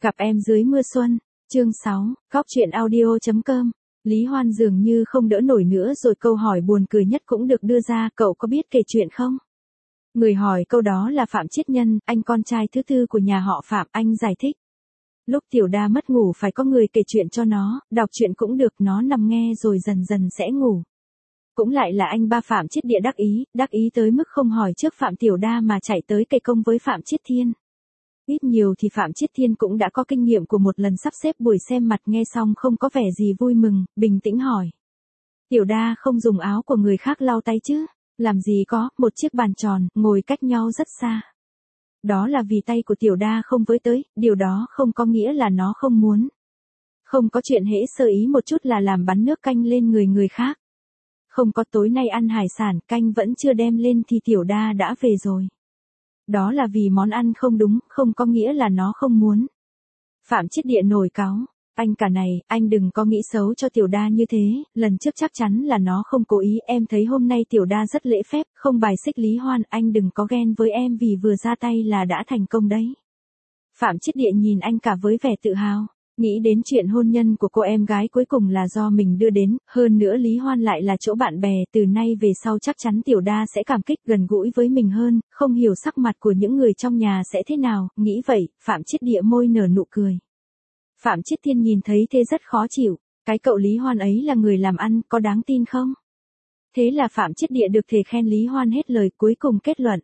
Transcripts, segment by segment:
Gặp em dưới mưa xuân, chương 6, góc truyện audio.com. Lý Hoan dường như không đỡ nổi nữa rồi câu hỏi buồn cười nhất cũng được đưa ra, cậu có biết kể chuyện không? Người hỏi câu đó là Phạm Chiết Nhân, anh con trai thứ tư của nhà họ Phạm, anh giải thích. Lúc Tiểu Đa mất ngủ phải có người kể chuyện cho nó, đọc chuyện cũng được, nó nằm nghe rồi dần dần sẽ ngủ. Cũng lại là anh ba Phạm Chiết Địa đắc ý tới mức không hỏi trước Phạm Tiểu Đa mà chạy tới kể công với Phạm Chiết Thiên. Ít nhiều thì Phạm Chiết Thiên cũng đã có kinh nghiệm của một lần sắp xếp buổi xem mặt, nghe xong không có vẻ gì vui mừng, bình tĩnh hỏi. Tiểu Đa không dùng áo của người khác lau tay chứ? Làm gì có, một chiếc bàn tròn, ngồi cách nhau rất xa. Đó là vì tay của Tiểu Đa không với tới, điều đó không có nghĩa là nó không muốn. Không có chuyện hễ sơ ý một chút là làm bắn nước canh lên người khác. Không có tối nay ăn hải sản, canh vẫn chưa đem lên thì Tiểu Đa đã về rồi. Đó là vì món ăn không đúng, không có nghĩa là nó không muốn. Phạm Chiết Địa nổi cáu. Anh cả này, anh đừng có nghĩ xấu cho Tiểu Đa như thế, lần trước chắc chắn là nó không cố ý, em thấy hôm nay Tiểu Đa rất lễ phép, không bài xích Lý Hoan, anh đừng có ghen với em vì vừa ra tay là đã thành công đấy. Phạm Chiết Địa nhìn anh cả với vẻ tự hào, nghĩ đến chuyện hôn nhân của cô em gái cuối cùng là do mình đưa đến, hơn nữa Lý Hoan lại là chỗ bạn bè, từ nay về sau chắc chắn Tiểu Đa sẽ cảm kích gần gũi với mình hơn, không hiểu sắc mặt của những người trong nhà sẽ thế nào, nghĩ vậy, Phạm Chiết Địa môi nở nụ cười. Phạm Chiết Thiên nhìn thấy thế rất khó chịu, cái cậu Lý Hoan ấy là người làm ăn, có đáng tin không? Thế là Phạm Chiết Địa được thể khen Lý Hoan hết lời, cuối cùng kết luận.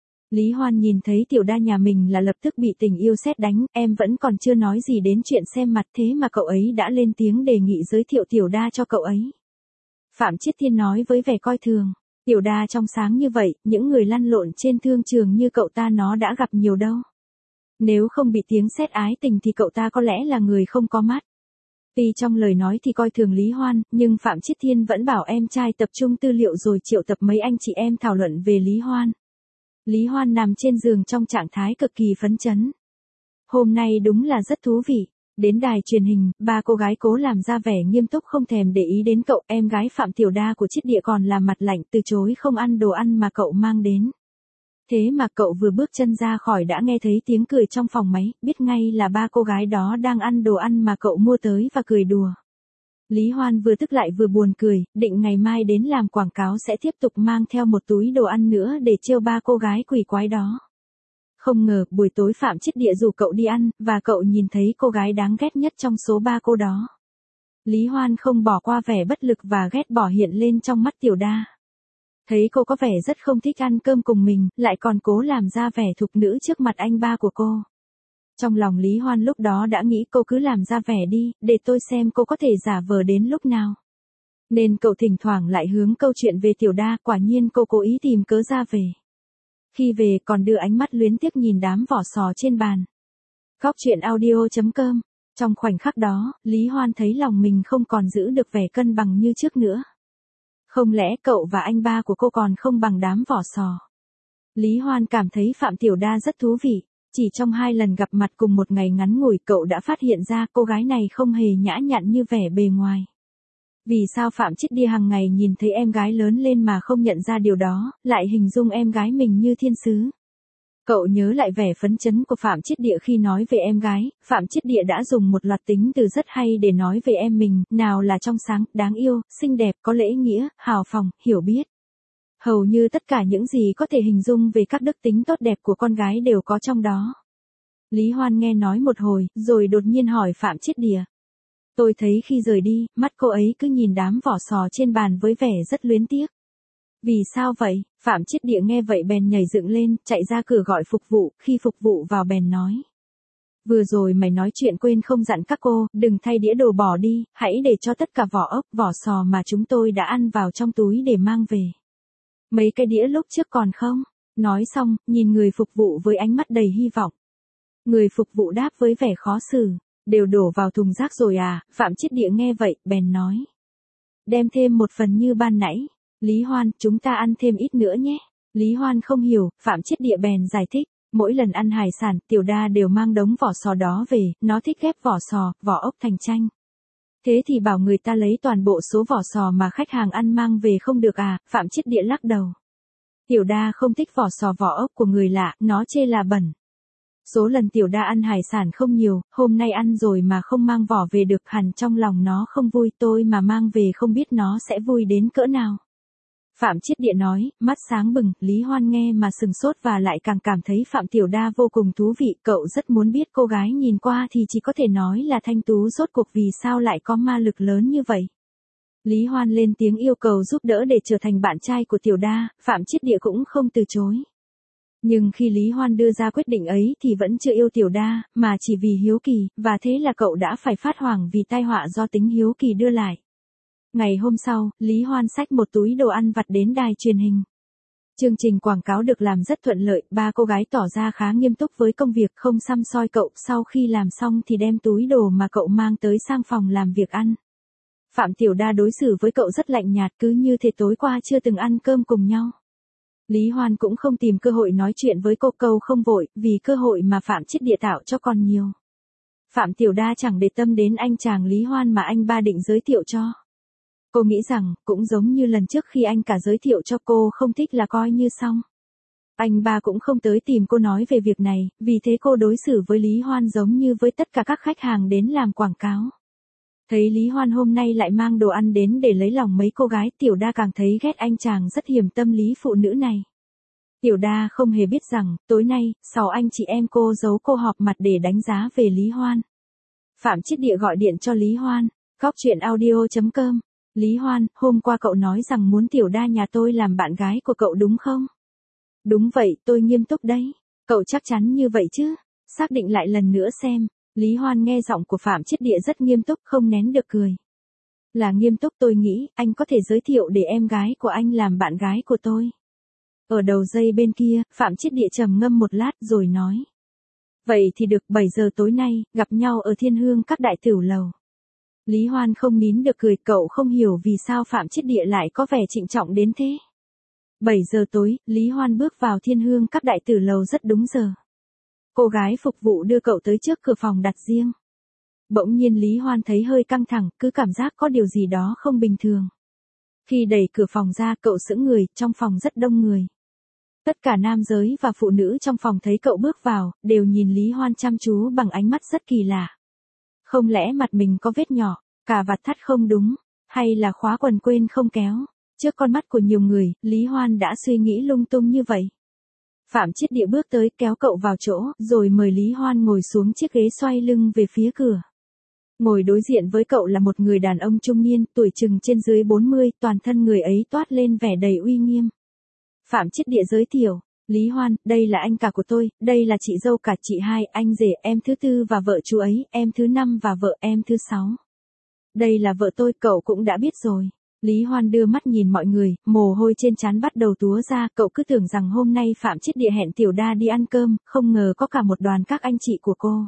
Lý Hoan nhìn thấy Tiểu Đa nhà mình là lập tức bị tình yêu sét đánh, em vẫn còn chưa nói gì đến chuyện xem mặt thế mà cậu ấy đã lên tiếng đề nghị giới thiệu Tiểu Đa cho cậu ấy. Phạm Chiết Thiên nói với vẻ coi thường, Tiểu Đa trong sáng như vậy, những người lăn lộn trên thương trường như cậu ta nó đã gặp nhiều đâu. Nếu không bị tiếng sét ái tình thì cậu ta có lẽ là người không có mắt. Tuy trong lời nói thì coi thường Lý Hoan, nhưng Phạm Chiết Thiên vẫn bảo em trai tập trung tư liệu rồi triệu tập mấy anh chị em thảo luận về Lý Hoan. Lý Hoan nằm trên giường trong trạng thái cực kỳ phấn chấn. Hôm nay đúng là rất thú vị. Đến đài truyền hình, ba cô gái cố làm ra vẻ nghiêm túc không thèm để ý đến cậu, em gái Phạm Tiểu Đa của Chiết Địa còn làm mặt lạnh từ chối không ăn đồ ăn mà cậu mang đến. Thế mà cậu vừa bước chân ra khỏi đã nghe thấy tiếng cười trong phòng máy, biết ngay là ba cô gái đó đang ăn đồ ăn mà cậu mua tới và cười đùa. Lý Hoan vừa tức lại vừa buồn cười, định ngày mai đến làm quảng cáo sẽ tiếp tục mang theo một túi đồ ăn nữa để trêu ba cô gái quỷ quái đó. Không ngờ, buổi tối Phạm Chiết Địa rủ cậu đi ăn, và cậu nhìn thấy cô gái đáng ghét nhất trong số ba cô đó. Lý Hoan không bỏ qua vẻ bất lực và ghét bỏ hiện lên trong mắt Tiểu Đa. Thấy cô có vẻ rất không thích ăn cơm cùng mình, lại còn cố làm ra vẻ thục nữ trước mặt anh ba của cô. Trong lòng Lý Hoan lúc đó đã nghĩ cô cứ làm ra vẻ đi, để tôi xem cô có thể giả vờ đến lúc nào. Nên cậu thỉnh thoảng lại hướng câu chuyện về Tiểu Đa, quả nhiên cô cố ý tìm cớ ra về. Khi về còn đưa ánh mắt luyến tiếc nhìn đám vỏ sò trên bàn. Góc truyện audio.com. Trong khoảnh khắc đó, Lý Hoan thấy lòng mình không còn giữ được vẻ cân bằng như trước nữa. Không lẽ cậu và anh ba của cô còn không bằng đám vỏ sò? Lý Hoan cảm thấy Phạm Tiểu Đa rất thú vị. Chỉ trong 2 lần gặp mặt cùng một ngày ngắn ngủi cậu đã phát hiện ra cô gái này không hề nhã nhặn như vẻ bề ngoài. Vì sao Phạm Chiết Địa hàng ngày nhìn thấy em gái lớn lên mà không nhận ra điều đó, lại hình dung em gái mình như thiên sứ? Cậu nhớ lại vẻ phấn chấn của Phạm Chiết Địa khi nói về em gái, Phạm Chiết Địa đã dùng một loạt tính từ rất hay để nói về em mình, nào là trong sáng, đáng yêu, xinh đẹp, có lễ nghĩa, hào phóng, hiểu biết. Hầu như tất cả những gì có thể hình dung về các đức tính tốt đẹp của con gái đều có trong đó. Lý Hoan nghe nói một hồi, rồi đột nhiên hỏi Phạm Chiết Địa. Tôi thấy khi rời đi, mắt cô ấy cứ nhìn đám vỏ sò trên bàn với vẻ rất luyến tiếc. Vì sao vậy? Phạm Chiết Địa nghe vậy bèn nhảy dựng lên, chạy ra cửa gọi phục vụ, khi phục vụ vào bèn nói. Vừa rồi mày nói chuyện quên không dặn các cô, đừng thay đĩa đồ bỏ đi, hãy để cho tất cả vỏ ốc, vỏ sò mà chúng tôi đã ăn vào trong túi để mang về. Mấy cái đĩa lúc trước còn không? Nói xong, nhìn người phục vụ với ánh mắt đầy hy vọng. Người phục vụ đáp với vẻ khó xử. Đều đổ vào thùng rác rồi à? Phạm Chiết Địa nghe vậy, bèn nói. Đem thêm một phần như ban nãy. Lý Hoan, chúng ta ăn thêm ít nữa nhé. Lý Hoan không hiểu, Phạm Chiết Địa bèn giải thích. Mỗi lần ăn hải sản, Tiểu Đa đều mang đống vỏ sò đó về, nó thích ghép vỏ sò, vỏ ốc thành chanh. Thế thì bảo người ta lấy toàn bộ số vỏ sò mà khách hàng ăn mang về không được à? Phạm Chiết Địa lắc đầu. Tiểu Đa không thích vỏ sò vỏ ốc của người lạ, nó chê là bẩn. Số lần tiểu đa ăn hải sản không nhiều, hôm nay ăn rồi mà không mang vỏ về được, hẳn trong lòng nó không vui, tôi mà mang về không biết nó sẽ vui đến cỡ nào. Phạm Chiết Địa nói, mắt sáng bừng. Lý Hoan nghe mà sừng sốt và lại càng cảm thấy Phạm Tiểu Đa vô cùng thú vị. Cậu rất muốn biết cô gái nhìn qua thì chỉ có thể nói là thanh tú rốt cuộc vì sao lại có ma lực lớn như vậy. Lý Hoan lên tiếng yêu cầu giúp đỡ để trở thành bạn trai của Tiểu Đa, Phạm Chiết Địa cũng không từ chối. Nhưng khi Lý Hoan đưa ra quyết định ấy thì vẫn chưa yêu Tiểu Đa, mà chỉ vì hiếu kỳ, và thế là cậu đã phải phát hoảng vì tai họa do tính hiếu kỳ đưa lại. Ngày hôm sau, Lý Hoan xách một túi đồ ăn vặt đến đài truyền hình. Chương trình quảng cáo được làm rất thuận lợi, ba cô gái tỏ ra khá nghiêm túc với công việc, không săm soi cậu. Sau khi làm xong thì đem túi đồ mà cậu mang tới sang phòng làm việc ăn. Phạm Tiểu Đa đối xử với cậu rất lạnh nhạt, cứ như thể tối qua chưa từng ăn cơm cùng nhau. Lý Hoan cũng không tìm cơ hội nói chuyện với cô, câu không vội, vì cơ hội mà Phạm Chiết Địa tạo cho còn nhiều. Phạm Tiểu Đa chẳng để tâm đến anh chàng Lý Hoan mà anh ba định giới thiệu cho. Cô nghĩ rằng, cũng giống như lần trước khi anh cả giới thiệu cho cô không thích là coi như xong. Anh ba cũng không tới tìm cô nói về việc này, vì thế cô đối xử với Lý Hoan giống như với tất cả các khách hàng đến làm quảng cáo. Thấy Lý Hoan hôm nay lại mang đồ ăn đến để lấy lòng mấy cô gái, Tiểu Đa càng thấy ghét anh chàng rất hiểm tâm lý phụ nữ này. Tiểu Đa không hề biết rằng, tối nay, 6 anh chị em cô giấu cô họp mặt để đánh giá về Lý Hoan. Phạm Chiết Địa gọi điện cho Lý Hoan, gocchuyenaudio.com. Lý Hoan, hôm qua cậu nói rằng muốn Tiểu Đa nhà tôi làm bạn gái của cậu đúng không? Đúng vậy, tôi nghiêm túc đấy. Cậu chắc chắn như vậy chứ? Xác định lại lần nữa xem. Lý Hoan nghe giọng của Phạm Chiết Địa rất nghiêm túc, không nén được cười. Là nghiêm túc, tôi nghĩ, anh có thể giới thiệu để em gái của anh làm bạn gái của tôi. Ở đầu dây bên kia, Phạm Chiết Địa trầm ngâm một lát rồi nói. Vậy thì được, 7 giờ tối nay, gặp nhau ở Thiên Hương các đại tửu lầu. Lý Hoan không nín được cười, cậu không hiểu vì sao Phạm Chiết Địa lại có vẻ trịnh trọng đến thế. 7 giờ tối, Lý Hoan bước vào Thiên Hương các đại tử lầu rất đúng giờ. Cô gái phục vụ đưa cậu tới trước cửa phòng đặt riêng. Bỗng nhiên Lý Hoan thấy hơi căng thẳng, cứ cảm giác có điều gì đó không bình thường. Khi đẩy cửa phòng ra, cậu sững người, trong phòng rất đông người. Tất cả nam giới và phụ nữ trong phòng thấy cậu bước vào, đều nhìn Lý Hoan chăm chú bằng ánh mắt rất kỳ lạ. Không lẽ mặt mình có vết nhỏ, cà vạt thắt không đúng, hay là khóa quần quên không kéo? Trước con mắt của nhiều người, Lý Hoan đã suy nghĩ lung tung như vậy. Phạm Chiết Địa bước tới kéo cậu vào chỗ, rồi mời Lý Hoan ngồi xuống chiếc ghế xoay lưng về phía cửa. Ngồi đối diện với cậu là một người đàn ông trung niên, tuổi chừng trên dưới 40, toàn thân người ấy toát lên vẻ đầy uy nghiêm. Phạm Chiết Địa giới thiệu, Lý Hoan, đây là anh cả của tôi, đây là chị dâu cả, chị hai, anh rể, em thứ tư và vợ chú ấy, em thứ năm và vợ em thứ 6. Đây là vợ tôi, cậu cũng đã biết rồi. Lý Hoan đưa mắt nhìn mọi người, mồ hôi trên trán bắt đầu túa ra, cậu cứ tưởng rằng hôm nay Phạm Chiết Địa hẹn Tiểu Đa đi ăn cơm, không ngờ có cả một đoàn các anh chị của cô.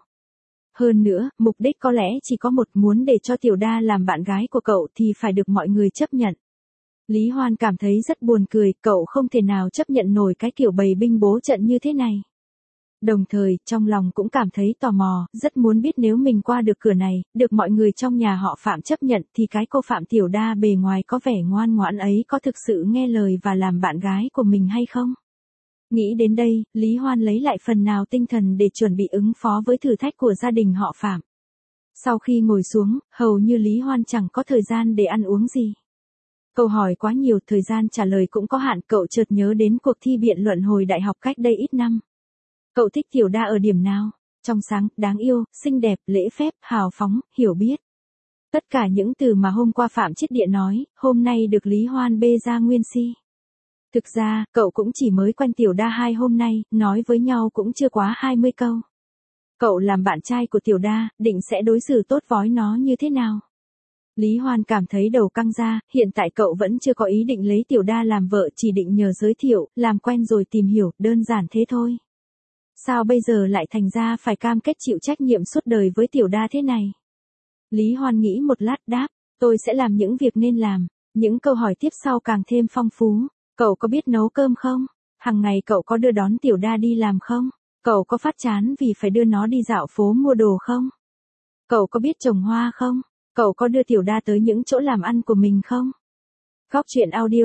Hơn nữa, mục đích có lẽ chỉ có một, muốn để cho Tiểu Đa làm bạn gái của cậu thì phải được mọi người chấp nhận. Lý Hoan cảm thấy rất buồn cười, cậu không thể nào chấp nhận nổi cái kiểu bày binh bố trận như thế này. Đồng thời, trong lòng cũng cảm thấy tò mò, rất muốn biết nếu mình qua được cửa này, được mọi người trong nhà họ Phạm chấp nhận thì cái cô Phạm Tiểu Đa bề ngoài có vẻ ngoan ngoãn ấy có thực sự nghe lời và làm bạn gái của mình hay không? Nghĩ đến đây, Lý Hoan lấy lại phần nào tinh thần để chuẩn bị ứng phó với thử thách của gia đình họ Phạm. Sau khi ngồi xuống, hầu như Lý Hoan chẳng có thời gian để ăn uống gì. Câu hỏi quá nhiều, thời gian trả lời cũng có hạn, cậu chợt nhớ đến cuộc thi biện luận hồi đại học cách đây ít năm. Cậu thích Tiểu Đa ở điểm nào? Trong sáng, đáng yêu, xinh đẹp, lễ phép, hào phóng, hiểu biết. Tất cả những từ mà hôm qua Phạm Chiết Địa nói, hôm nay được Lý Hoan bê ra nguyên si. Thực ra, cậu cũng chỉ mới quen Tiểu Đa 2 hôm nay, nói với nhau cũng chưa quá 20 câu. Cậu làm bạn trai của Tiểu Đa, định sẽ đối xử tốt với nó như thế nào? Lý Hoan cảm thấy đầu căng ra, hiện tại cậu vẫn chưa có ý định lấy Tiểu Đa làm vợ, chỉ định nhờ giới thiệu, làm quen rồi tìm hiểu, đơn giản thế thôi. Sao bây giờ lại thành ra phải cam kết chịu trách nhiệm suốt đời với Tiểu Đa thế này? Lý Hoan nghĩ một lát đáp, tôi sẽ làm những việc nên làm. Những câu hỏi tiếp sau càng thêm phong phú. Cậu có biết nấu cơm không? Hằng ngày cậu có đưa đón Tiểu Đa đi làm không? Cậu có phát chán vì phải đưa nó đi dạo phố mua đồ không? Cậu có biết trồng hoa không? Cậu có đưa Tiểu Đa tới những chỗ làm ăn của mình không?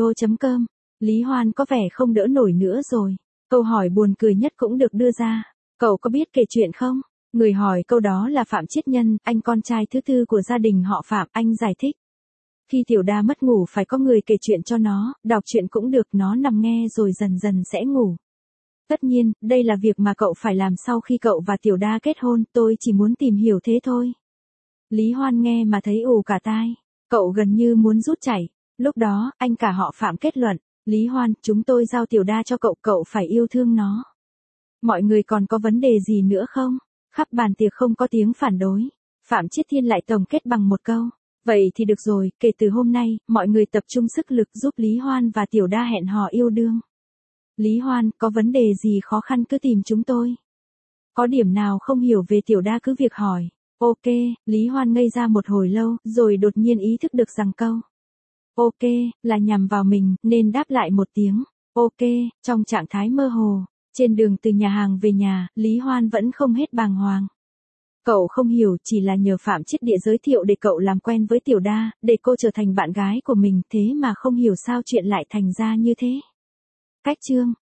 Gocchuyenaudio.com. Lý Hoan có vẻ không đỡ nổi nữa rồi. Câu hỏi buồn cười nhất cũng được đưa ra. Cậu có biết kể chuyện không? Người hỏi câu đó là Phạm Chiết Nhân, anh con trai thứ tư của gia đình họ Phạm, anh giải thích. Khi Tiểu Đa mất ngủ phải có người kể chuyện cho nó, đọc chuyện cũng được, nó nằm nghe rồi dần dần sẽ ngủ. Tất nhiên, đây là việc mà cậu phải làm sau khi cậu và Tiểu Đa kết hôn, tôi chỉ muốn tìm hiểu thế thôi. Lý Hoan nghe mà thấy ù cả tai, cậu gần như muốn rút chảy. Lúc đó, anh cả họ Phạm kết luận, Lý Hoan, chúng tôi giao Tiểu Đa cho cậu, cậu phải yêu thương nó. Mọi người còn có vấn đề gì nữa không? Khắp bàn tiệc không có tiếng phản đối. Phạm Chiết Thiên lại tổng kết bằng một câu. Vậy thì được rồi, kể từ hôm nay, mọi người tập trung sức lực giúp Lý Hoan và Tiểu Đa hẹn hò yêu đương. Lý Hoan, có vấn đề gì khó khăn cứ tìm chúng tôi. Có điểm nào không hiểu về Tiểu Đa cứ việc hỏi. Ok, Lý Hoan ngây ra một hồi lâu, rồi đột nhiên ý thức được rằng câu ok là nhằm vào mình, nên đáp lại một tiếng ok, trong trạng thái mơ hồ. Trên đường từ nhà hàng về nhà, Lý Hoan vẫn không hết bàng hoàng. Cậu không hiểu, chỉ là nhờ Phạm Chiết Địa giới thiệu để cậu làm quen với Tiểu Đa, để cô trở thành bạn gái của mình, thế mà không hiểu sao chuyện lại thành ra như thế. Cách chương